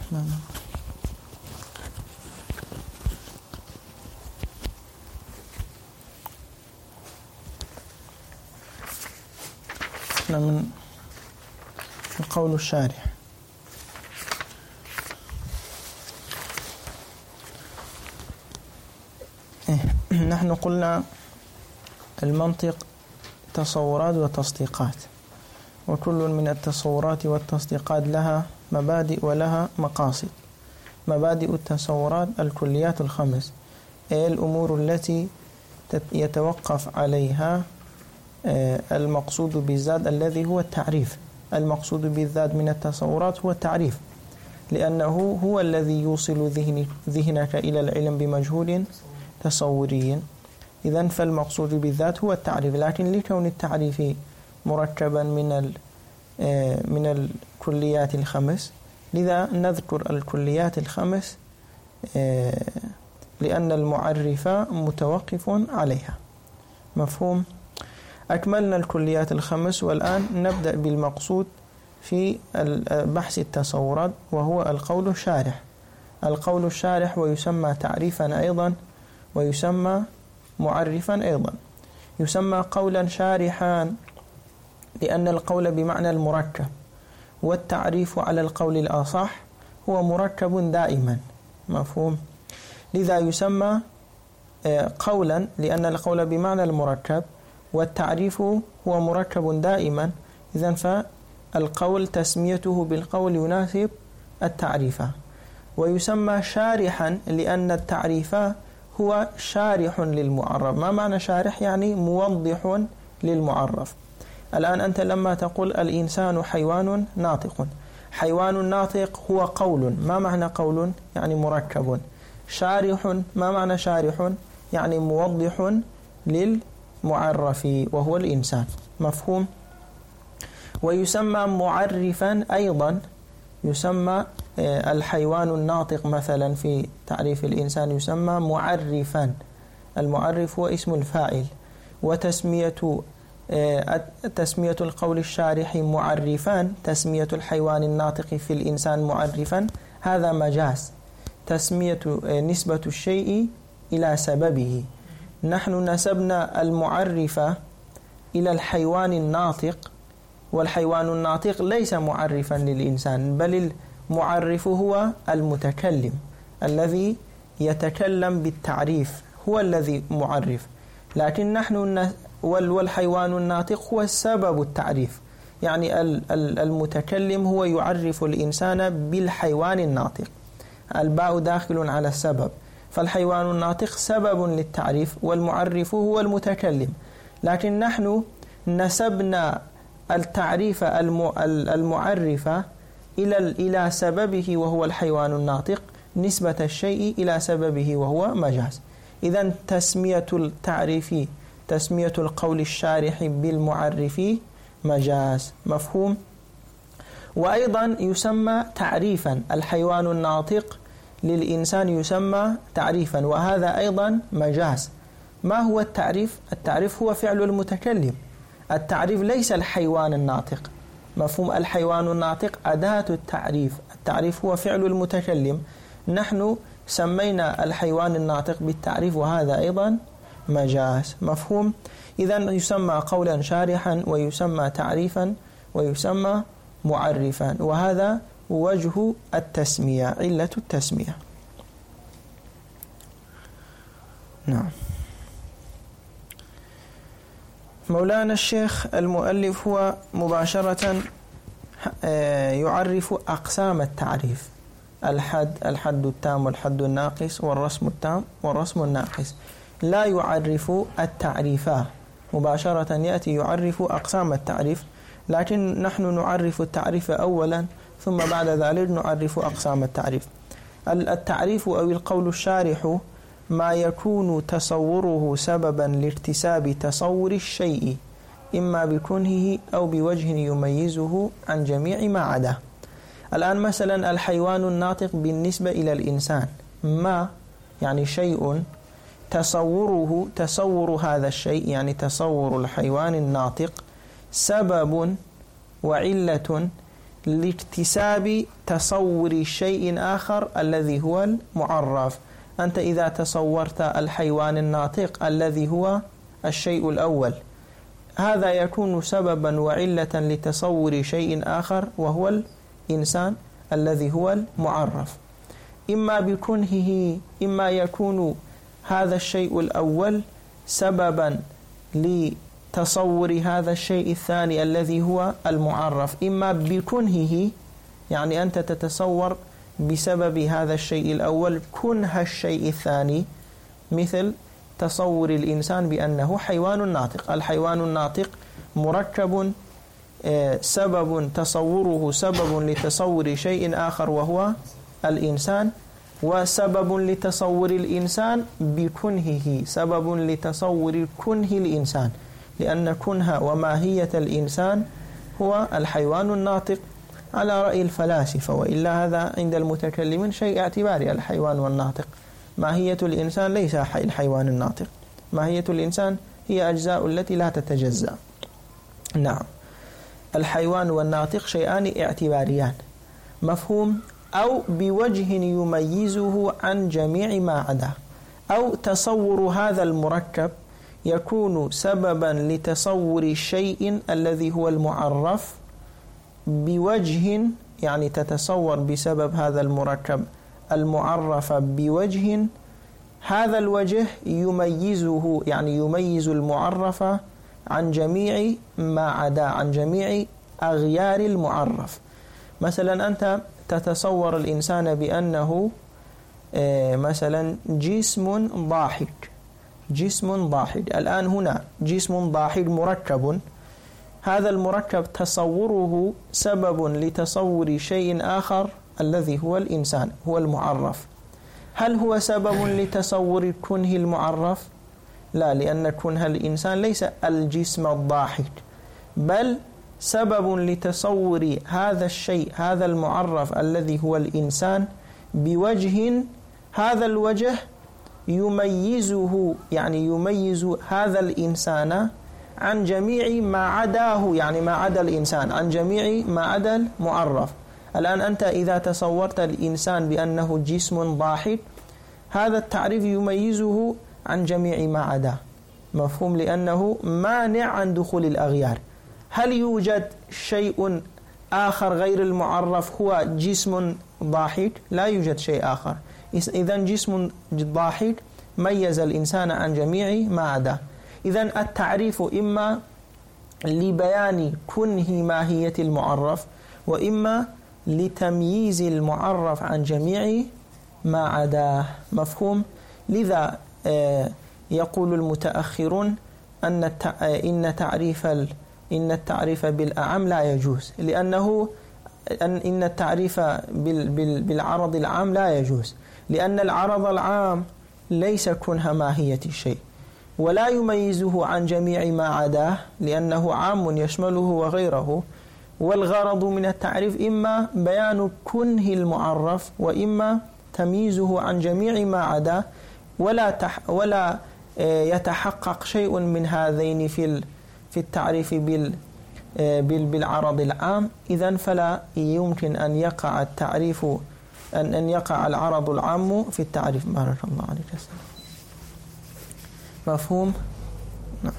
الرحمن الرحيم. من القول الشارح. نحن قلنا المنطق تصورات وتصديقات، وكل من التصورات والتصديقات لها مبادئ ولها مقاصد. مبادئ التصورات الكليات الخمس، أي الأمور التي يتوقف عليها المقصود بالذات الذي هو التعريف. المقصود بالذات من التصورات هو التعريف، لأنه هو الذي يوصل ذهنك إلى العلم بمجهول تصوري. إذن فالمقصود بالذات هو التعريف، لكن لكون التعريف مركبا من الكليات الخمس، لذا نذكر الكليات الخمس لأن المعرف متوقف عليها. مفهوم؟ أكملنا الكليات الخمس، والآن نبدأ بالمقصود في بحث التصورات، وهو القول الشارح. القول الشارح ويسمى تعريفا أيضا، ويسمى معرفا أيضا. يسمى قولا شارحا لأن القول بمعنى المركب، والتعريف على القول الأصح هو مركب دائما. مفهوم؟ لذا يسمى قولا لأن القول بمعنى المركب، والتعريف هو مركب دائما. إذن فالقول تسميته بالقول يناسب التعريف. ويسمى شارحا لأن التعريف هو شارح للمعرف. ما معنى شارح؟ يعني موضح للمعرف. الآن أنت لما تقول الإنسان حيوان ناطق، حيوان ناطق هو قول. ما معنى قول؟ يعني مركب. شارح، ما معنى شارح؟ يعني موضح للمعرف وهو الإنسان. مفهوم؟ ويسمى معرفا أيضا. يسمى الحيوان الناطق مثلا في تعريف الإنسان يسمى معرفا. المعرف هو اسم الفاعل. وتسمية القول الشارح معرفان، تسمية الحيوان الناطق في الإنسان معرفا، هذا مجاز. تسمية نسبة الشيء إلى سببه. نحن نسبنا المعرف إلى الحيوان الناطق، والحيوان الناطق ليس معرفا للإنسان، بل المعرف هو المتكلم الذي يتكلم بالتعريف، هو الذي معرف. لكن نحن والحيوان الناطق هو سبب التعريف، يعني المتكلم هو يعرف الإنسان بالحيوان الناطق. الباء داخل على السبب، فالحيوان الناطق سبب للتعريف، والمعرف هو المتكلم. لكن نحن نسبنا التعريف المعرف إلى سببه وهو الحيوان الناطق، نسبة الشيء إلى سببه وهو مجاز. إذن تسمية التعريف، تسمية القول الشارح بالمعرف مجاز. مفهوم؟ وأيضا يسمى تعريفا. الحيوان الناطق للإنسان يسمى تعريفا، وهذا أيضا مجاز. ما هو التعريف؟ التعريف هو فعل المتكلم. التعريف ليس الحيوان الناطق. مفهوم؟ الحيوان الناطق أداة التعريف، التعريف هو فعل المتكلم. نحن سمينا الحيوان الناطق بالتعريف، وهذا أيضا مجاز. مفهوم؟ إذن يسمى قولا شارحا، ويسمى تعريفا، ويسمى معرفا. وهذا وجه التسمية، علة التسمية. نعم. مولانا الشيخ المؤلف هو مباشرة يعرف أقسام التعريف: الحد التام والحد الناقص والرسم التام والرسم الناقص. لا يعرف التعريفات مباشرة، يأتي يعرف أقسام التعريف، لكن نحن نعرف التعريف أولا، ثم بعد ذلك نعرف أقسام التعريف. التعريف أو القول الشارح ما يكون تصوره سببا لاكتساب تصور الشيء، إما بكنهه أو بوجه يميزه عن جميع ما عداه. الآن مثلا الحيوان الناطق بالنسبة إلى الإنسان، ما يعني شيء تصور هذا الشيء، يعني تصور الحيوان الناطق سبب وعلة لاكتساب تصور شيء آخر الذي هو المعرف. أنت إذا تصورت الحيوان الناطق الذي هو الشيء الأول، هذا يكون سببا وعلة لتصور شيء آخر وهو الإنسان الذي هو المعرف، إما بكنهه، إما يكون هذا الشيء الأول سببا لتصور هذا الشيء الثاني الذي هو المعرف، إما بكنهه يعني أنت تتصور بسبب هذا الشيء الأول كنه الشيء الثاني، مثل تصور الإنسان بأنه حيوان ناطق. الحيوان الناطق مركب سبب تصوره سبب لتصور شيء آخر وهو الإنسان، وسبب لتصور الإنسان بكنهه سبب لتصور كنه الإنسان، لأن كنه وماهية الإنسان هو الحيوان الناطق على رأي الفلاسفة، وإلا هذا عند المتكلمين شيء اعتباري. الحيوان والناطق ماهية الإنسان ليس الحيوان الناطق، ماهية الإنسان هي أجزاء التي لا تتجزأ. نعم، الحيوان والناطق شيئان اعتباريان، مفهوم، أو بوجه يميزه عن جميع ما عداه، أو تصور هذا المركب يكون سببا لتصور الشيء الذي هو المعرف بوجه، يعني تتصور بسبب هذا المركب المعرف بوجه، هذا الوجه يميزه، يعني يميز المعرف عن جميع ما عدا، عن جميع أغيار المعرف. مثلا أنت تتصور الإنسان بأنه مثلا جسم ضاحك، جسم ضاحك. الآن هنا جسم ضاحك مركب، هذا المركب تصوره سبب لتصور شيء آخر الذي هو الإنسان، هو المعرف. هل هو سبب لتصور كنه المعرف؟ لا، لأن كنه الإنسان ليس الجسم الضاحك، بل سبب لتصور هذا الشيء، هذا المعرف الذي هو الإنسان بوجه، هذا الوجه يميزه، يعني يميز هذا الإنسان عن جميع ما عداه، يعني ما عدا الإنسان، عن جميع ما عدا المعرف. الآن أنت إذا تصورت الإنسان بأنه جسم ضاحك، هذا التعريف يميزه عن جميع ما عداه، مفهوم، لأنه مانع عن دخول الأغيار. هل يوجد شيء آخر غير المعرف هو جسم ضاحك؟ لا يوجد شيء آخر. إذن جسم ضاحك ميز الإنسان عن جميع ما عداه. إذن التعريف إما لبيان كنه ماهية المعرف، وإما لتمييز المعرف عن جميع ما عداه، مفهوم. لذا يقول المتأخرون إن التعريف بالأعم لا يجوز، لأنه إن التعريف بالعرض العام لا يجوز، لأن العرض العام ليس كنه ماهية الشيء، ولا يميزه عن جميع ما عداه، لأنه عام يشمله وغيره. والغرض من التعريف إما بيان كنه المعرف، وإما تمييزه عن جميع ما عداه، ولا يتحقق شيء من هذين في التعريف بالعرض العام. إذن فلا يمكن أن يقع التعريف، أن يقع العرض العام في التعريف. بارك الله عليك. مفهوم؟ نعم.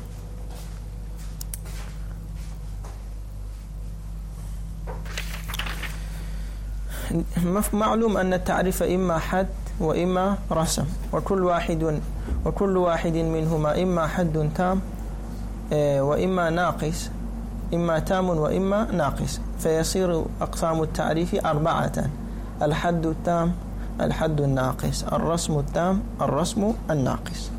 معلوم أن التعريف إما حد وإما رسم، وكل واحد منهما إما حد تام وإما ناقص، إما تام وإما ناقص، فيصير أقسام التعريف 4: الحد التام، الحد الناقص، الرسم التام، الرسم الناقص.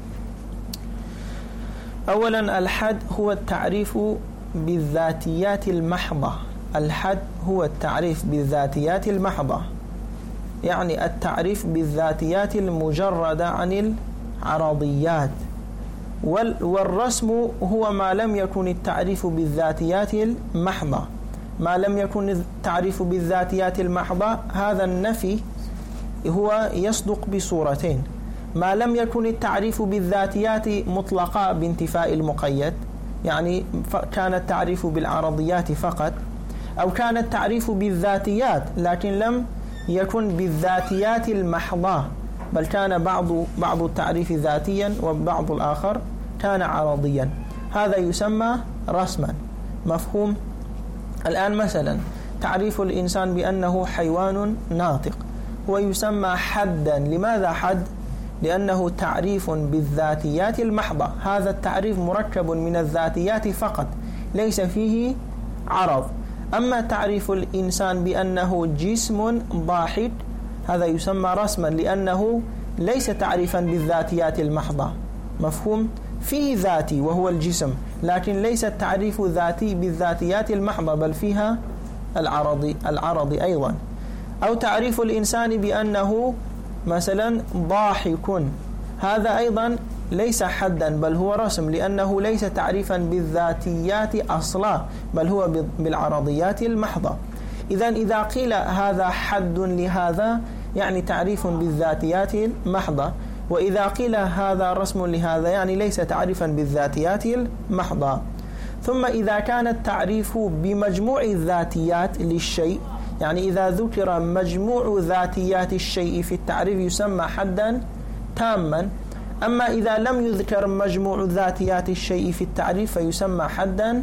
أولا، الحد هو التعريف بالذاتيات المحضة. الحد هو التعريف بالذاتيات المحضة، يعني التعريف بالذاتيات المجردة عن العرضيات. والرسم هو ما لم يكن التعريف بالذاتيات المحضة. ما لم يكن التعريف بالذاتيات المحضة، هذا النفي هو يصدق بصورتين: ما لم يكن التعريف بالذاتيات مطلقة بانتفاء المقيد، يعني كان التعريف بالعرضيات فقط، أو كان التعريف بالذاتيات لكن لم يكن بالذاتيات المحضة، بل كان بعض التعريف ذاتيا وبعض الآخر كان عرضيا، هذا يسمى رسما. مفهوم؟ الآن مثلا تعريف الإنسان بأنه حيوان ناطق هو يسمى حدا. لماذا حد؟ لأنه تعريف بالذاتيات المحضة، هذا التعريف مركب من الذاتيات فقط ليس فيه عرض. أما تعريف الإنسان بأنه جسم ضاحك هذا يسمى رسما، لأنه ليس تعريفا بالذاتيات المحضة. مفهوم؟ فيه ذاتي وهو الجسم، لكن ليس التعريف ذاتي بالذاتيات المحضة، بل فيها العرض أيضا. أو تعريف الإنسان بأنه مثلا ضاحك، هذا أيضا ليس حدا بل هو رسم، لأنه ليس تعريفا بالذاتيات أصلا بل هو بالعرضيات المحضة. إذا قيل هذا حد لهذا يعني تعريف بالذاتيات المحضة، وإذا قيل هذا رسم لهذا يعني ليس تعريفا بالذاتيات المحضة. ثم إذا كان التعريف بمجموع الذاتيات للشيء، يعني إذا ذكر مجموع ذاتيات الشيء في التعريف يسمى حدا تاما. أما إذا لم يذكر مجموع ذاتيات الشيء في التعريف فيسمى حدا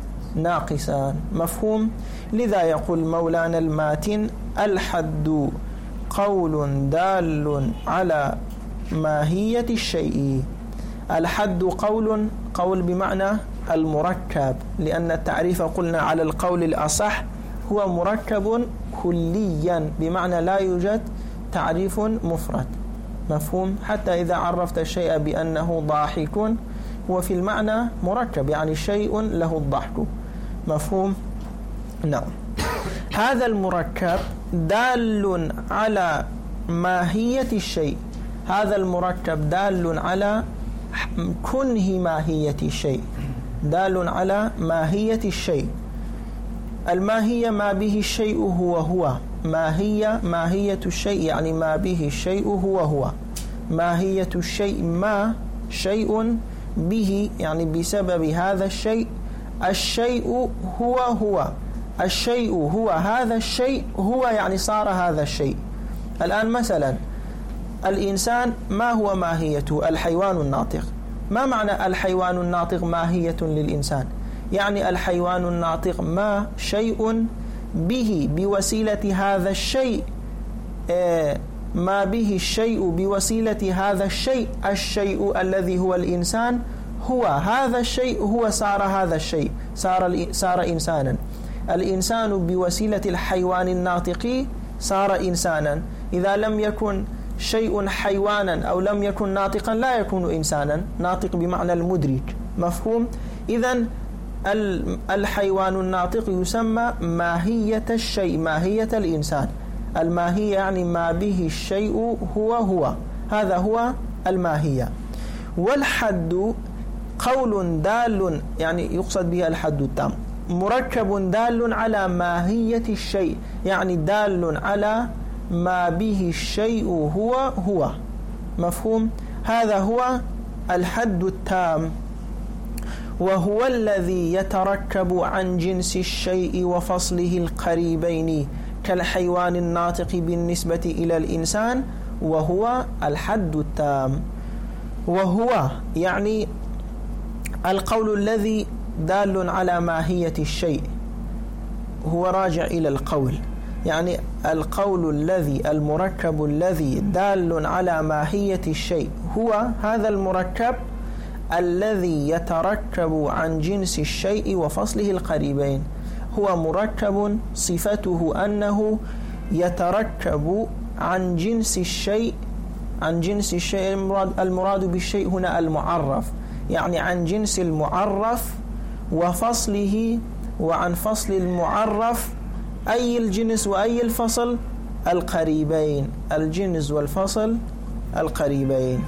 ناقصا. مفهوم؟ لذا يقول مولانا الماتن: الحد قول دال على ماهية الشيء. الحد قول بمعنى المركب، لأن التعريف قلنا على القول الأصح هو مركب كليا، بمعنى لا يوجد تعريف مفرد. مفهوم؟ حتى إذا عرفت الشيء بأنه ضاحك هو في المعنى مركب، يعني شيء له الضحك. مفهوم؟ نعم. هذا المركب دال على ماهية الشيء، هذا المركب دال على كنه ماهية الشيء، دال على ماهية الشيء. الماهية ما به الشيء هو ماهية الشيء يعني ما به الشيء هو ماهية الشيء ما شيء به يعني بسبب هذا الشيء. الشيء هو الشيء هو هذا الشيء هو يعني صار هذا الشيء. الآن مثلا الإنسان ما هو ماهيته؟ الحيوان الناطق. ما معنى الحيوان الناطق ماهية للإنسان؟ يعني الحيوان الناطق ما شيء به بوسيلة هذا الشيء، ما به الشيء بوسيلة هذا الشيء. الشيء الذي هو الإنسان هو هذا الشيء، هو صار هذا الشيء، صار إنسانا. الإنسان بوسيلة الحيوان الناطق صار إنسانا. إذا لم يكن شيء حيوانا أو لم يكن ناطقا لا يكون إنسانا. ناطق بمعنى المدرك. مفهوم؟ إذن الحيوان الناطق يسمى ماهية الشيء، ماهية الإنسان. الماهية يعني ما به الشيء هو هذا هو الماهية. والحد قول دال يعني يقصد به الحد التام، مركب دال على ماهية الشيء يعني دال على ما به الشيء هو. مفهوم؟ هذا هو الحد التام، وهو الذي يتركب عن جنس الشيء وفصله القريبين كالحيوان الناطق بالنسبة إلى الإنسان، وهو الحد التام. وهو يعني القول الذي دال على ماهية الشيء، هو راجع إلى القول، يعني القول الذي المركب الذي دال على ماهية الشيء هو هذا المركب الذي يتركب عن جنس الشيء وفصله القريبين. هو مركب صفته أنه يتركب عن جنس الشيء. عن جنس الشيء المراد بالشيء هنا المعرف، يعني عن جنس المعرف وفصله، وعن فصل المعرف أي الجنس وأي الفصل القريبين، الجنس والفصل القريبين.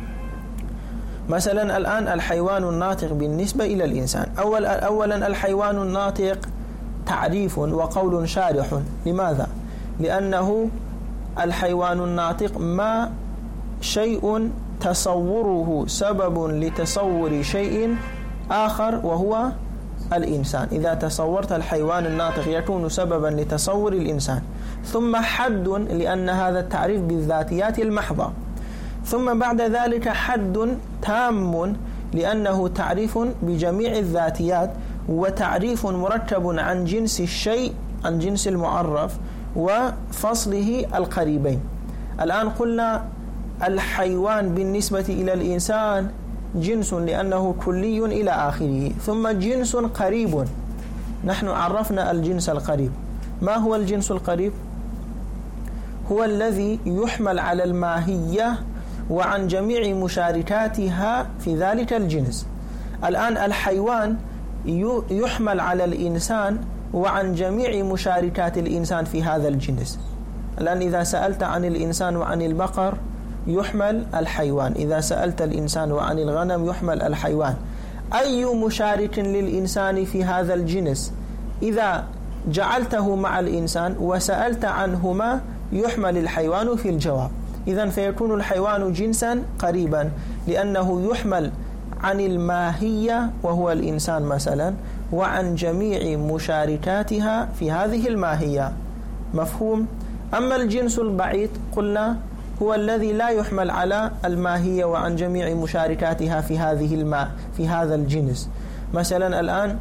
مثلا الآن الحيوان الناطق بالنسبة إلى الإنسان، أولا الحيوان الناطق تعريف وقول شارح. لماذا؟ لأنه الحيوان الناطق ما شيء تصوره سبب لتصور شيء آخر وهو الإنسان. إذا تصورت الحيوان الناطق يكون سببا لتصور الإنسان. ثم حد، لأن هذا التعريف بالذاتيات المحضة. ثم بعد ذلك حد تام، لأنه تعريف بجميع الذاتيات، وتعريف مركب عن جنس الشيء، عن جنس المعرف، وفصله القريبين. الآن قلنا الحيوان بالنسبة إلى الإنسان جنس لأنه كلي إلى آخره، ثم جنس قريب. نحن عرفنا الجنس القريب. ما هو الجنس القريب؟ هو الذي يحمل على الماهية وعن جميع مشاركاتها في ذلك الجنس. الآن الحيوان يحمل على الإنسان وعن جميع مشاركات الإنسان في هذا الجنس. الآن إذا سألت عن الإنسان وعن البقر يحمل الحيوان، إذا سألت الإنسان وعن الغنم يحمل الحيوان. أي مشارك للإنسان في هذا الجنس إذا جعلته مع الإنسان وسألت عنهما يحمل الحيوان في الجواب. إذن فيكون الحيوان جنسا قريبا لأنه يحمل عن الماهية وهو الإنسان مثلا، وعن جميع مشاركاتها في هذه الماهية. مفهوم؟ أما الجنس البعيد قلنا هو الذي لا يحمل على الماهية وعن جميع مشاركاتها في هذا الجنس. مثلا الآن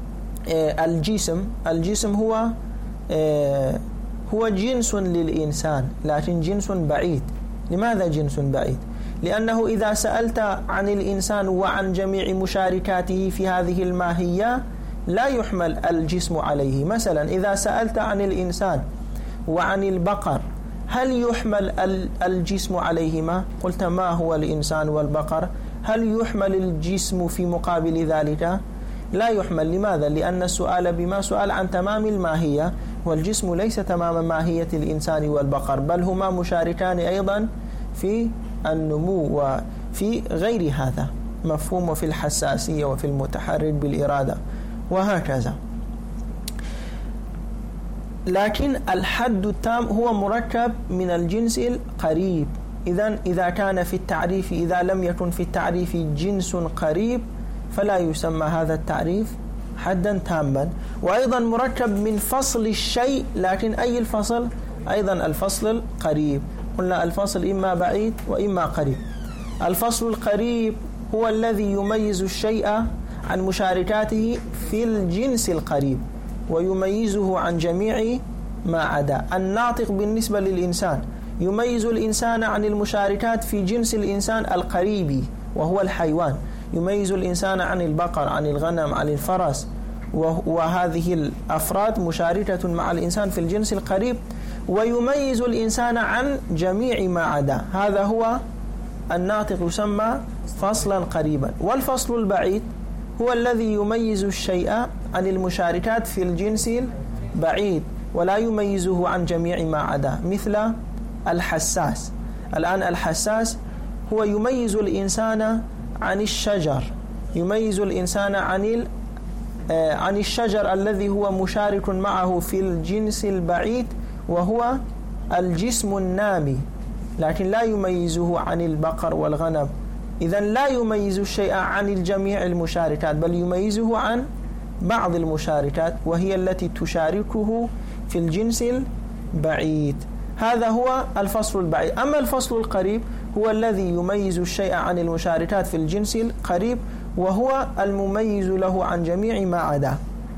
الجسم هو جنس للإنسان لكن جنس بعيد. لماذا جنس بعيد؟ لأنه إذا سألت عن الإنسان وعن جميع مشاركاته في هذه الماهية لا يحمل الجسم عليه. مثلا إذا سألت عن الإنسان وعن البقر هل يحمل الجسم عليهما؟ قلت ما هو الإنسان والبقر، هل يحمل الجسم في مقابل ذلك؟ لا يحمل. لماذا؟ لأن السؤال بما سؤال عن تمام الماهية، والجسم ليس تمام ماهية الإنسان والبقر، بل هما مشاركان أيضا في النمو وفي غير هذا. مفهوم؟ في الحساسية وفي المتحرك بالإرادة وهكذا. لكن الحد التام هو مركب من الجنس القريب. إذا كان في التعريف، إذا لم يكن في التعريف جنس قريب فلا يسمى هذا التعريف حدا تاما. وأيضا مركب من فصل الشيء، لكن أي الفصل؟ أيضا الفصل القريب. قلنا الفصل إما بعيد وإما قريب. الفصل القريب هو الذي يميز الشيء عن مشاركاته في الجنس القريب ويميزه عن جميع ما عدا. الناطق بالنسبة للإنسان يميز الإنسان عن المشاركات في جنس الإنسان القريب وهو الحيوان، يميز الإنسان عن البقر، عن الغنم، عن الفرس، وهذه الأفراد مشاركة مع الإنسان في الجنس القريب، ويميز الإنسان عن جميع ما عدا. هذا هو الناطق، يسمى فصلا قريبا. والفصل البعيد هو الذي يميز الشيء عن المشاركات في الجنس البعيد ولا يميزه عن جميع ما عدا، مثل الحساس. الآن الحساس هو يميز الإنسان عن الشجر، يميز الإنسان عن الشجر الذي هو مشارك معه في الجنس البعيد وهو الجسم النامي، لكن لا يميزه عن البقر والغنم. إذن لا يميز الشيء عن الجميع المشاركات، بل يميزه عن بعض المشاركات وهي التي تشاركه في الجنس البعيد. هذا هو الفصل البعيد. أما الفصل القريب هو الذي يميز الشيء عن المشاركات في الجنس القريب وهو المميز له عن جميع ما عدا.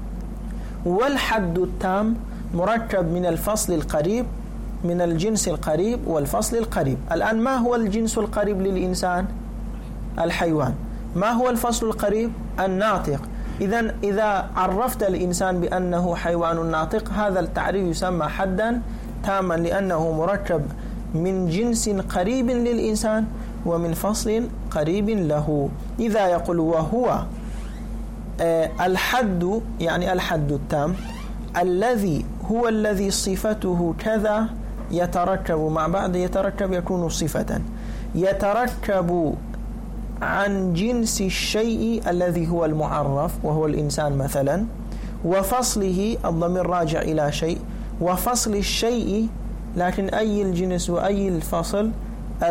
والحد التام مركب من الفصل القريب، من الجنس القريب والفصل القريب. الآن ما هو الجنس القريب للإنسان؟ الحيوان. ما هو الفصل القريب؟ الناطق. إذا عرفت الإنسان بأنه حيوان ناطق هذا التعريف يسمى حدا تاما، لأنه مركب من جنس قريب للإنسان ومن فصل قريب له. إذا يقول وهو الحد، يعني الحد التام الذي هو الذي صفته كذا يتركب مع بعض، يتركب يكون صفة، يتركب عن جنس الشيء الذي هو المعرف وهو الإنسان مثلا، وفصله الضمير راجع إلى شيء، وفصل الشيء لكن أي الجنس وأي الفصل؟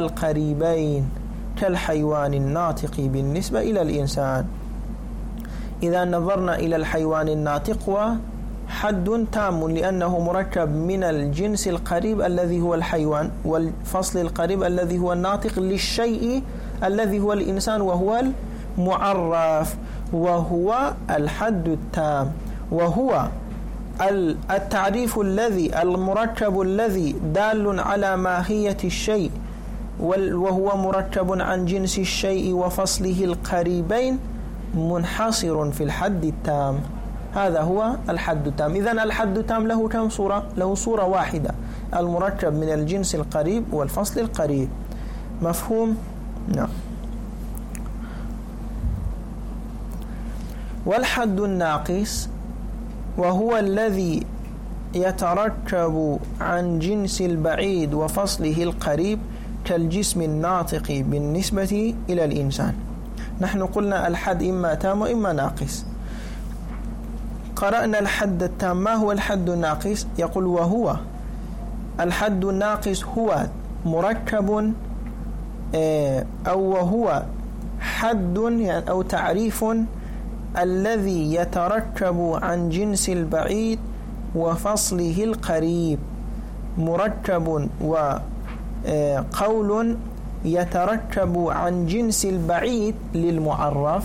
القريبين كالحيوان الناطق بالنسبة إلى الإنسان. إذا نظرنا إلى الحيوان الناطق هو حد تام لأنه مركب من الجنس القريب الذي هو الحيوان والفصل القريب الذي هو الناطق للشيء الذي هو الإنسان وهو المعرف، وهو الحد التام، وهو التعريف الذي المركب الذي دال على ماهية الشيء وهو مركب عن جنس الشيء وفصله القريبين منحصر في الحد التام. هذا هو الحد التام. إذن الحد التام له كم صورة؟ له صورة واحدة، المركب من الجنس القريب والفصل القريب. مفهوم؟ نعم. والحد الناقص وهو الذي يتركب عن جنس البعيد وفصله القريب كالجسم الناطق بالنسبة إلى الإنسان. نحن قلنا الحد إما تام وإما ناقص. قرأنا الحد التام. ما هو الحد الناقص؟ يقول وهو الحد الناقص هو مركب أو وهو حد أو تعريف الذي يتركب عن جنس البعيد وفصله القريب، مركب وقول يتركب عن جنس البعيد للمعرف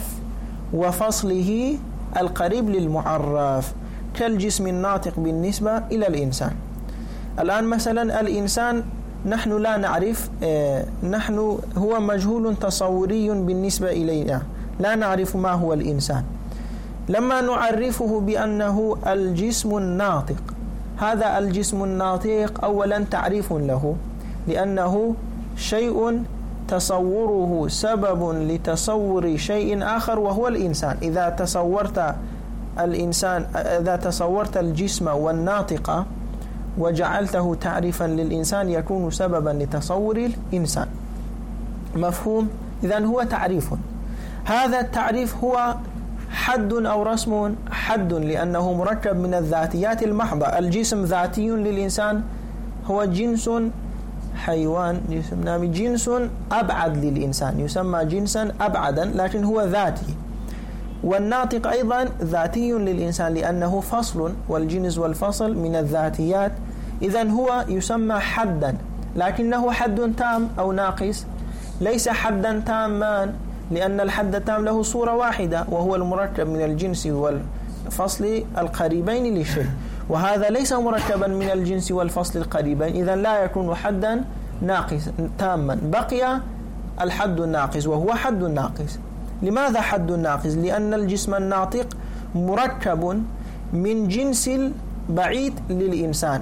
وفصله القريب للمعرف كالجسم الناطق بالنسبة إلى الإنسان. الآن مثلا الإنسان نحن لا نعرف، نحن هو مجهول تصوري بالنسبة إلينا، لا نعرف ما هو الإنسان. لما نعرفه بأنه الجسم الناطق، هذا الجسم الناطق أولا تعريف له لأنه شيء تصوره سبب لتصور شيء آخر وهو الإنسان. إذا تصورت الإنسان، إذا تصورت الجسم والناطق وجعلته تعريفا للإنسان يكون سببا لتصور الإنسان. مفهوم؟ إذن هو تعريف. هذا التعريف هو حد أو رسم؟ حد، لأنه مركب من الذاتيات المحضة. الجسم ذاتي للإنسان، هو جنس حيوان، جنس أبعد للإنسان، يسمى جنسا أبعدا لكن هو ذاتي. والناطق أيضا ذاتي للإنسان لأنه فصل، والجنس والفصل من الذاتيات. إذن هو يسمى حدا، لكنه حد تام أو ناقص؟ ليس حدا تاما، لأن الحد التام له صورة واحدة وهو المركب من الجنس والفصل القريبين للشيء، وهذا ليس مركبا من الجنس والفصل القريبين، إذن لا يكون حدا ناقص تاما. بقي الحد الناقص وهو حد ناقص. لماذا حد ناقص؟ لأن الجسم الناطق مركب من جنس بعيد للإنسان.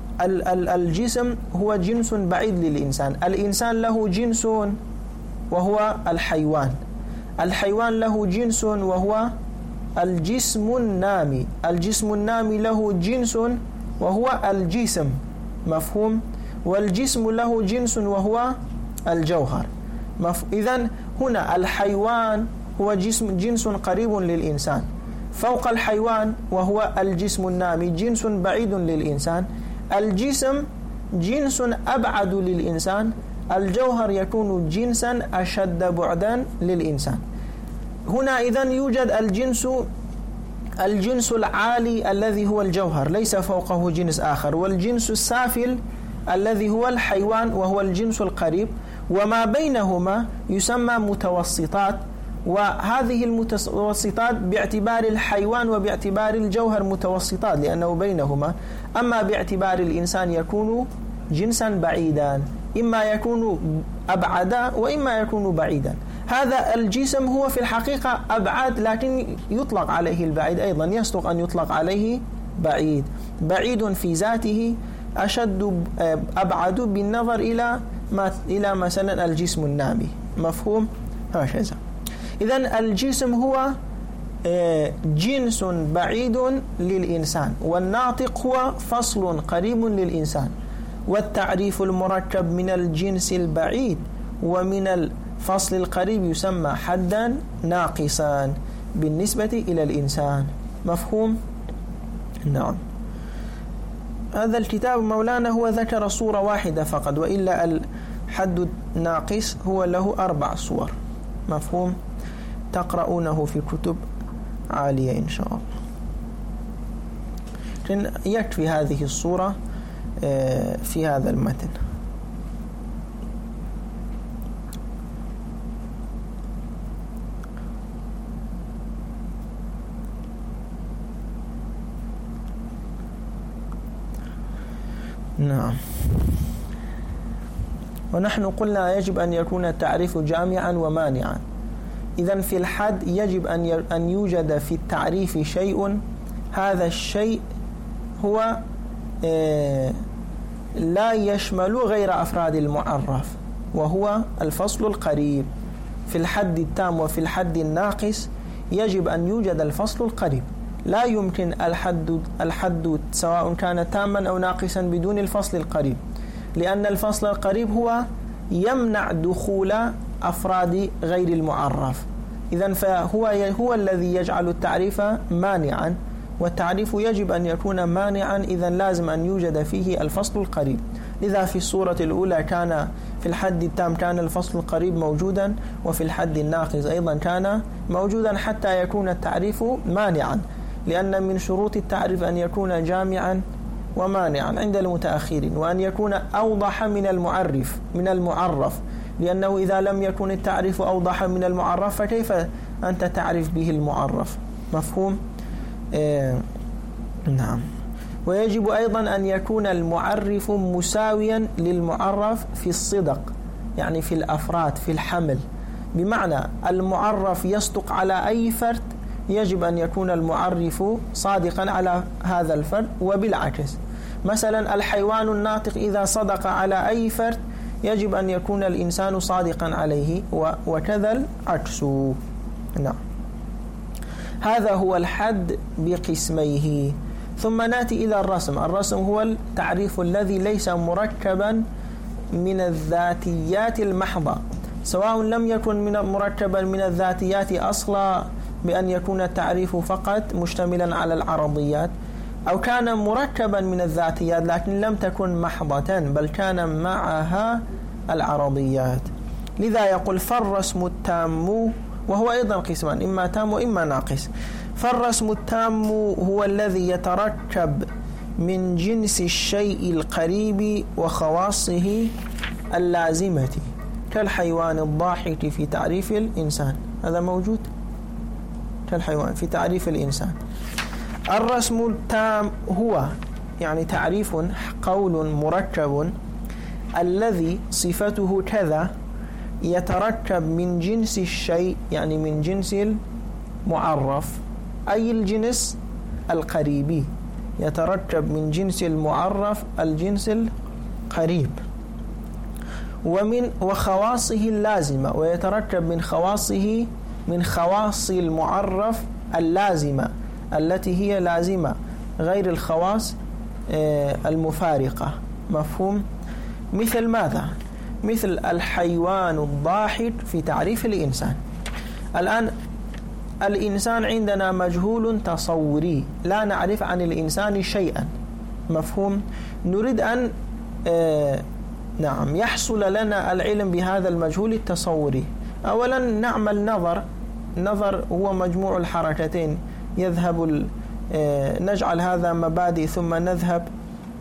الجسم هو جنس بعيد للإنسان. الإنسان له جنس وهو الحيوان، الحيوان له جنس وهو الجسم النامي، الجسم النامي له جنس وهو الجسم. مفهوم؟ والجسم له جنس وهو الجوهر. إذن هنا الحيوان هو جنس قريب للإنسان، فوق الحيوان وهو الجسم النامي جنس بعيد للإنسان، الجسم جنس أبعد للإنسان، الجوهر يكون جنسا أشد بعدا للإنسان. هنا إذن يوجد الجنس العالي الذي هو الجوهر، ليس فوقه جنس آخر، والجنس السافل الذي هو الحيوان وهو الجنس القريب، وما بينهما يسمى متوسطات. وهذه المتوسطات باعتبار الحيوان وباعتبار الجوهر متوسطات لأنه بينهما. أما باعتبار الإنسان يكون جنسا بعيدا، إما يكون أبعدا وإما يكون بعيدا. هذا الجسم هو في الحقيقة أبعد، لكن يطلق عليه البعيد أيضا، يصدق أن يطلق عليه بعيد. بعيد في ذاته أشد أبعد بالنظر إلى مثلا الجسم النامي. مفهوم؟ هكذا. إذن الجسم هو جنس بعيد للإنسان، والناطق هو فصل قريب للإنسان. والتعريف المركب من الجنس البعيد ومن الفصل القريب يسمى حدا ناقصا بالنسبة إلى الإنسان. مفهوم؟ نعم. هذا الكتاب مولانا هو ذكر صورة واحدة فقط، وإلا الحد الناقص هو له 4 صور. مفهوم؟ تقرؤونه في كتب عالية إن شاء الله. يكفي هذه الصورة في هذا المتن. نعم. ونحن قلنا يجب أن يكون التعريف جامعا ومانعا. إذن في الحد يجب أن يوجد في التعريف شيء، هذا الشيء هو لا يشمل غير أفراد المعرف، وهو الفصل القريب. في الحد التام وفي الحد الناقص يجب أن يوجد الفصل القريب. لا يمكن الحد سواء كان تاما أو ناقصا بدون الفصل القريب، لأن الفصل القريب هو يمنع دخول أفراد غير المعرف. إذن فهو الذي يجعل التعريف مانعا، والتعريف يجب أن يكون مانعا، إذن لازم أن يوجد فيه الفصل القريب. لذا في الصورة الأولى كان في الحد التام كان الفصل القريب موجودا، وفي الحد الناقص أيضا كان موجودا، حتى يكون التعريف مانعا، لأن من شروط التعريف أن يكون جامعا ومانعا عند المتأخرين، وأن يكون أوضح من المعرف، لأنه إذا لم يكن التعريف أوضح من المعرف فكيف أنت تعرف به المعرف؟ مفهوم؟ نعم. ويجب أيضا أن يكون المعرف مساويا للمعرف في الصدق، يعني في الأفراد، في الحمل، بمعنى المعرف يصدق على أي فرد، يجب أن يكون المعرف صادقا على هذا الفرد، وبالعكس. مثلا الحيوان الناطق إذا صدق على أي فرد يجب أن يكون الإنسان صادقا عليه، وكذا العكس. نعم. هذا هو الحد بقسميه. ثم نأتي إلى الرسم. الرسم هو التعريف الذي ليس مركبا من الذاتيات المحضة، سواء لم يكن مركبا من الذاتيات أصلا بأن يكون التعريف فقط مشتملا على العرضيات، أو كان مركبا من الذاتيات لكن لم تكن محضة بل كان معها العرضيات. لذا يقول فالرسم التام، وهو أيضا قسمان، إما تام وإما ناقص. فالرسم التام هو الذي يتركب من جنس الشيء القريب وخواصه اللازمة، كالحيوان الضاحك في تعريف الإنسان، هذا موجود كالحيوان في تعريف الإنسان. الرسم التام هو يعني تعريف قول مركب الذي صفته كذا، يتركب من جنس الشيء، يعني من جنس المعرف، أي الجنس القريبي، يتركب من جنس المعرف الجنس القريب، وخواصه اللازمة، ويتركب من خواص المعرف اللازمة التي هي لازمة غير الخواص المفارقة. مفهوم؟ مثل ماذا؟ مثل الحيوان الضاحك في تعريف الإنسان. الآن الإنسان عندنا مجهول تصوري، لا نعرف عن الإنسان شيئا. مفهوم؟ نريد أن نعم يحصل لنا العلم بهذا المجهول التصوري. أولا نعمل نظر هو مجموع الحركتين، نجعل هذا مبادئ ثم نذهب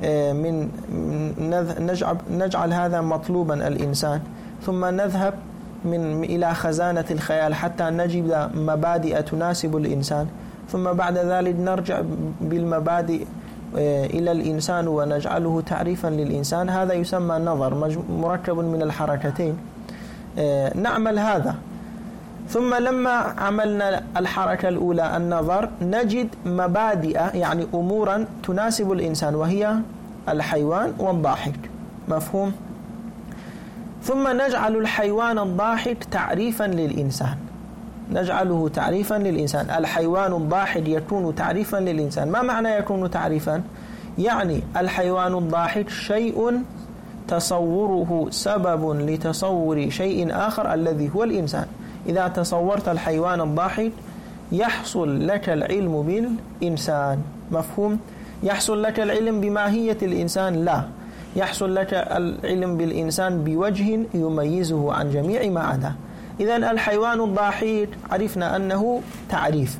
نجعل هذا مطلوبا الإنسان، ثم نذهب إلى خزانة الخيال حتى نجد مبادئ تناسب الإنسان، ثم بعد ذلك نرجع بالمبادئ إلى الإنسان ونجعله تعريفا للإنسان. هذا يسمى نظر مركب من الحركتين. نعمل هذا، ثم لما عملنا الحركة الأولى النظر نجد مبادئ يعني أمورا تناسب الإنسان، وهي الحيوان والضاحك. مفهوم؟ ثم نجعل الحيوان الضاحك تعريفا للإنسان، نجعله تعريفا للإنسان. الحيوان الضاحك يكون تعريفا للإنسان. ما معنى يكون تعريفا؟ يعني الحيوان الضاحك شيء تصوره سبب لتصور شيء آخر الذي هو الإنسان. إذا تصورت الحيوان الضاحك يحصل لك العلم بالإنسان. مفهوم؟ يحصل لك العلم بماهية الإنسان؟ لا، يحصل لك العلم بالإنسان بوجه يميزه عن جميع ما عداه. إذن الحيوان الضاحك عرفنا أنه تعريف.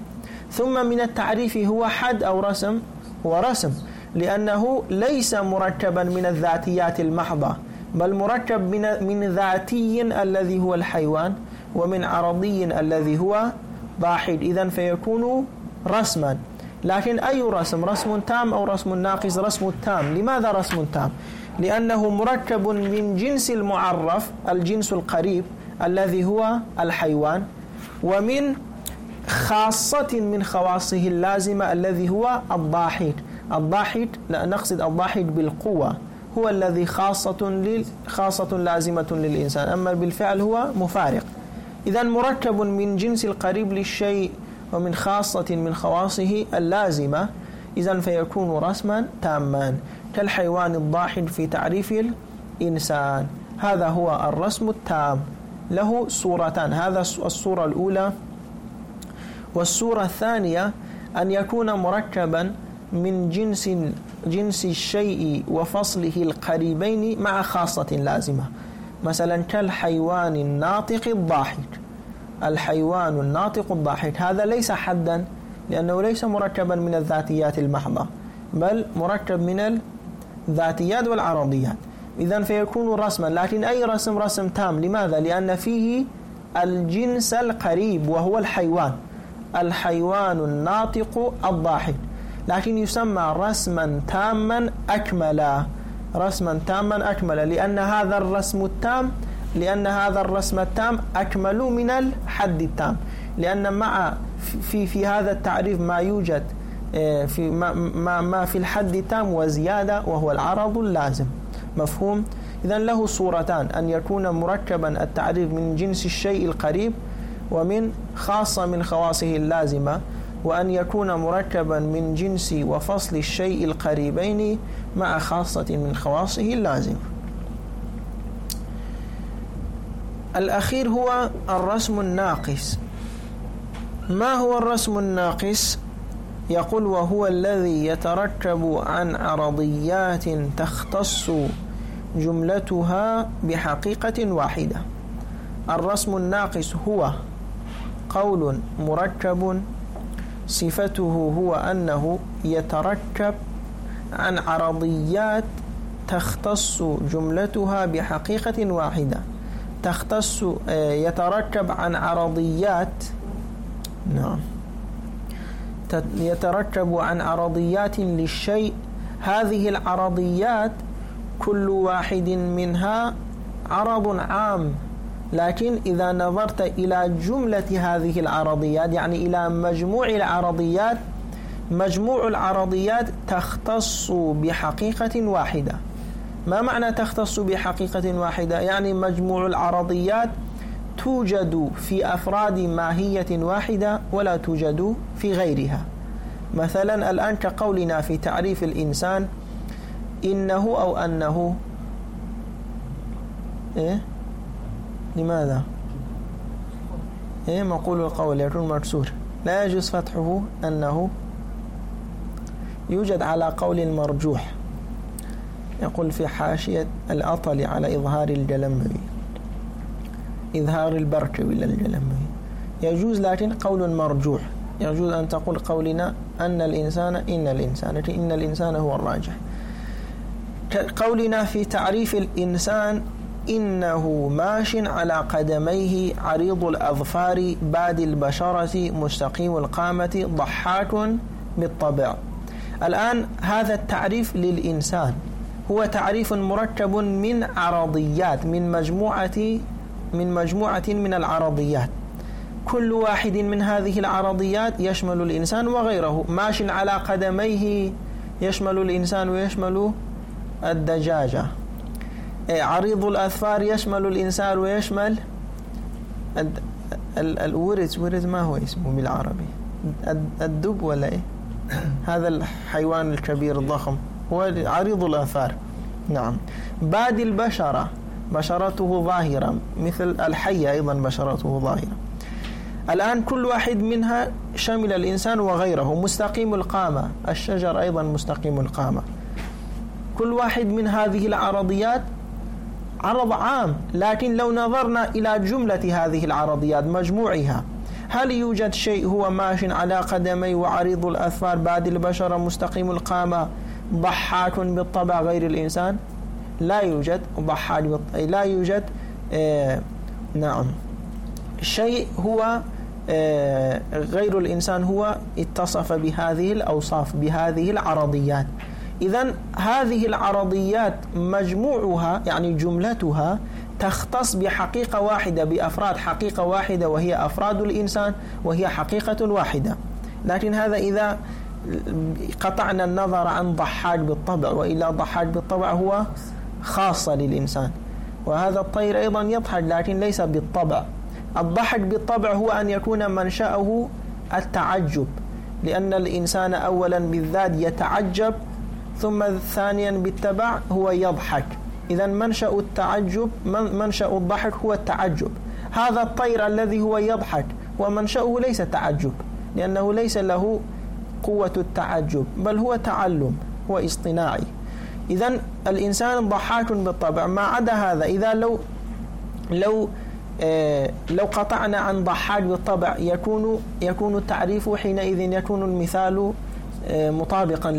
ثم من التعريف هو حد أو رسم؟ هو رسم، لأنه ليس مركبا من الذاتيات المحضة، بل مركب من ذاتي الذي هو الحيوان، ومن عرضي الذي هو ضاحك، إذن فيكون رسما. لكن أي رسم؟ رسم تام أو رسم ناقص؟ رسم تام. لماذا رسم تام؟ لأنه مركب من جنس المعرف، الجنس القريب الذي هو الحيوان، ومن خاصة من خواصه اللازمة الذي هو الضاحك. الضاحك لا نقصد الضاحك بالقوة، هو الذي خاصة لازمة للإنسان، أما بالفعل هو مفارق. إذن مركب من جنس القريب للشيء ومن خاصة من خواصه اللازمة، إذن فيكون رسما تاما كالحيوان الضاحك في تعريف الإنسان. هذا هو الرسم التام، له صورتان، هذا الصورة الأولى. والصورة الثانية أن يكون مركبا من جنس الشيء وفصله القريبين مع خاصة لازمة، مثلا كالحيوان الناطق الضاحك. الحيوان الناطق الضاحك هذا ليس حدا، لأنه ليس مركبا من الذاتيات المحضة، بل مركب من الذاتيات والعرضيات، إذن فيكون رسما. لكن أي رسم؟ رسم تام. لماذا؟ لأن فيه الجنس القريب وهو الحيوان، الحيوان الناطق الضاحك، لكن يسمى رسما تاما أكملا، رسما تاما أكملا، لأن هذا الرسم التام أكمل من الحد التام، لأن مع في هذا التعريف ما يوجد في ما في الحد التام وزيادة، وهو العرض اللازم. مفهوم؟ إذن له صورتان: أن يكون مركبا التعريف من جنس الشيء القريب ومن خاصة من خواصه اللازمة، وأن يكون مركبا من جنس وفصل الشيء القريبين مع خاصة من خواصه اللازمة. الأخير هو الرسم الناقص. ما هو الرسم الناقص؟ يقول: وهو الذي يتركب عن عرضيات تختص جملتها بحقيقة واحدة. الرسم الناقص هو قول مركب صفته هو أنه يتركب عن عرضيات تختص جملتها بحقيقة واحدة. يتركب عن عرضيات، نعم، يتركب عن عرضيات للشيء. هذه العرضيات كل واحد منها عرض عام، لكن إذا نظرت إلى جملة هذه العرضيات، يعني إلى مجموع العرضيات، مجموع العرضيات تختص بحقيقة واحدة. ما معنى تختص بحقيقة واحدة؟ يعني مجموع العرضيات توجد في أفراد ماهية واحدة ولا توجد في غيرها. مثلا الآن كقولنا في تعريف الإنسان إنه أو أنه، إيه؟ لماذا؟ إيه؟ مقول القول يكون مكسور، لا يجوز فتحه أنه. يوجد على قول المرجوح، يقول في حاشية الأطل على إظهار الجلمبي، إظهار البركوي للجلمبي، يجوز، لكن قول مرجوح. يجوز أن تقول قولنا أن الإنسان إن الإنسان هو الراجح. قولنا في تعريف الإنسان إنه ماش على قدميه عريض الأظفار بادي البشرة مستقيم القامة ضحاك بالطبع. الآن هذا التعريف للإنسان هو تعريف مركب من عرضيات، من مجموعة من العرضيات. كل واحد من هذه العرضيات يشمل الإنسان وغيره. ماش على قدميه يشمل الإنسان ويشمل الدجاجة. عريض الأظفار يشمل الإنسان ويشمل الورز ما هو اسمه بالعربي؟ الدب ولا إيه؟ هذا الحيوان الكبير الضخم هو عريض الأظفار. نعم. بادي البشرة بشرته ظاهرة، مثل الحية أيضا بشرته ظاهرة. الآن كل واحد منها شمل الإنسان وغيره. مستقيم القامة، الشجر أيضا مستقيم القامة. كل واحد من هذه العرضيات عرض عام، لكن لو نظرنا إلى جملة هذه العرضيات مجموعها، هل يوجد شيء هو ماش على قدمي وعريض الأظفار بعد البشرة مستقيم القامة ضحاك بالطبع غير الإنسان؟ لا يوجد ضحاك لا يوجد نعم شيء هو غير الإنسان هو اتصف بهذه الأوصاف بهذه العرضيات. إذن هذه العرضيات مجموعها يعني جملتها تختص بحقيقة واحدة بأفراد حقيقة واحدة وهي أفراد الإنسان وهي حقيقة واحدة. لكن هذا إذا قطعنا النظر عن ضحاك بالطبع، وإلا ضحاك بالطبع هو خاصة للإنسان، وهذا الطير أيضا يضحك لكن ليس بالطبع. الضحك بالطبع هو أن يكون منشأه التعجب، لأن الإنسان أولا بالذات يتعجب، ثم ثانيا بالتبع هو يضحك. إذن منشأ التعجب منشأ الضحك هو التعجب. هذا الطير الذي هو يضحك ومنشأه ليس تعجب، لأنه ليس له قوة التعجب، بل هو تعلم، هو اصطناعي. إذن الإنسان ضحاك بالطبع. ما عدا هذا، إذا لو قطعنا عن ضحاك بالطبع يكون التعريف حينئذ يكون المثال مطابقا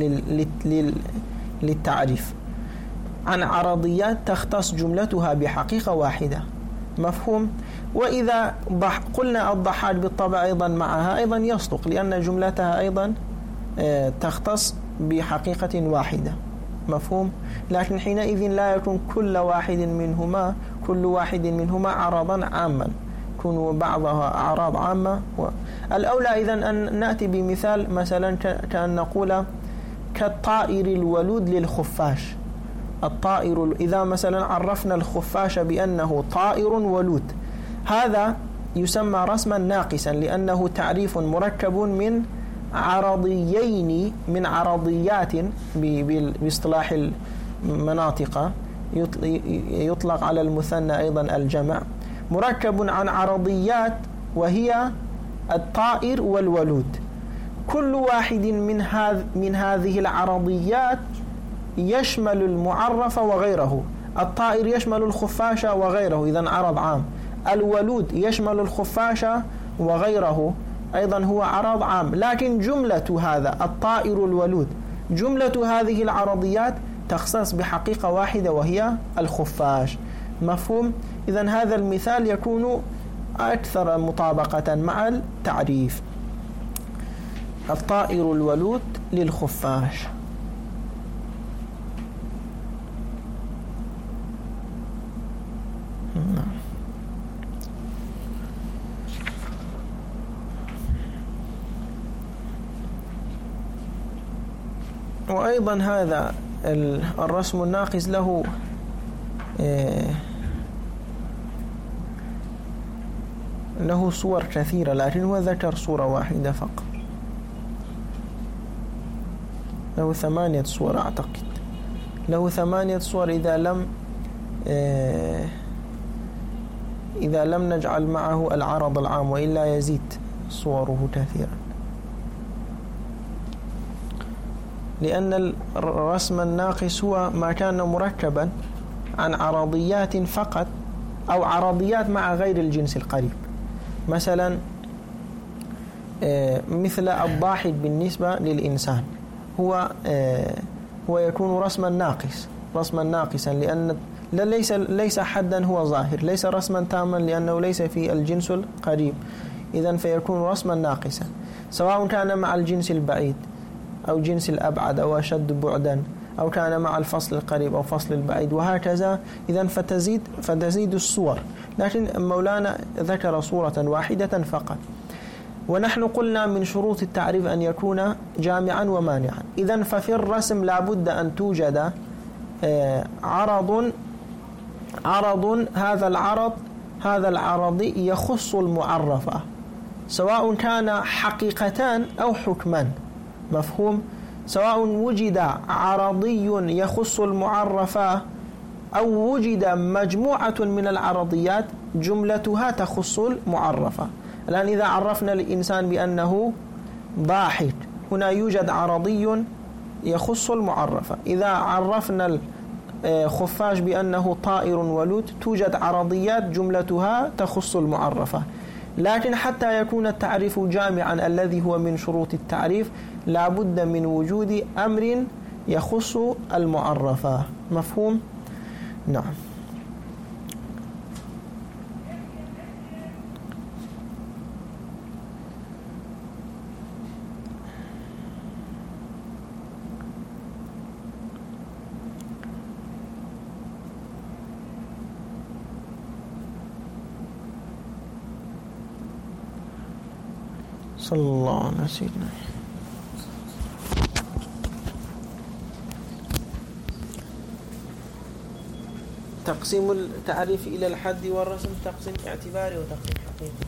للتعريف عن عرضيات تختص جملتها بحقيقة واحدة. مفهوم؟ وإذا قلنا الضحاك بالطبع أيضا معها أيضا يصدق، لأن جملتها أيضا تختص بحقيقة واحدة. مفهوم؟ لكن حينئذ لا يكون كل واحد منهما عرضا عاما، يكون بعضها أعراض عامة. الأولى إذن أن نأتي بمثال مثلا كأن نقول كالطائر الولود للخفاش. الطائر إذا مثلا عرفنا الخفاش بأنه طائر ولود، هذا يسمى رسما ناقصا، لأنه تعريف مركب من عرضيين، من عرضيات باصطلاح المناطق يطلق على المثنى أيضا الجمع، مركب عن عرضيات وهي الطائر والولود. كل واحد من هذه العرضيات يشمل المعرف وغيره. الطائر يشمل الخفاش وغيره، إذن عرض عام. الولود يشمل الخفاش وغيره، أيضا هو عرض عام. لكن جملة هذا الطائر الولود، جملة هذه العرضيات تختص بحقيقة واحدة وهي الخفاش. مفهوم؟ إذن هذا المثال يكون أكثر مطابقة مع التعريف. الطائر الولود للخفاش. وأيضا هذا الرسم الناقص له صور كثيرة، لكن هو ذكر صورة واحدة فقط. له 8 صور أعتقد، له 8 صور إذا لم نجعل معه العرض العام، وإلا يزيد صوره كثيرا، لأن الرسم الناقص هو ما كان مركبا عن عرضيات فقط أو عرضيات مع غير الجنس القريب. مثلا مثل الضاحك بالنسبة للإنسان هو يكون رسما ناقصا، لأن ليس حدا هو ظاهر، ليس رسما تاما لأنه ليس في الجنس القريب، إذن فيكون رسما ناقصا، سواء كان مع الجنس البعيد أو جنس الأبعد أو أشد بعدا، أو كان مع الفصل القريب أو فصل البعيد، وهكذا. إذن فتزيد الصور، لكن مولانا ذكر صورة واحدة فقط. ونحن قلنا من شروط التعريف أن يكون جامعا ومانعا. إذن ففي الرسم لابد أن توجد عرض، هذا العرض يخص المعرفة، سواء كان حقيقتان أو حكمان. مفهوم؟ سواء وجد عرضي يخص المعرفة أو وجد مجموعة من العرضيات جملتها تخص المعرفة. الآن إذا عرفنا الإنسان بأنه ضاحك، هنا يوجد عرضي يخص المعرفة. إذا عرفنا الخفاش بأنه طائر ولود، توجد عرضيات جملتها تخص المعرفة. لكن حتى يكون التعريف جامعا الذي هو من شروط التعريف لا بد من وجود أمر يخص المعرفة. مفهوم؟ نعم. صلى الله على سيدنا. تقسيم التعريف إلى الحد والرسم تقسيم اعتباري وتقسيم حقيقي.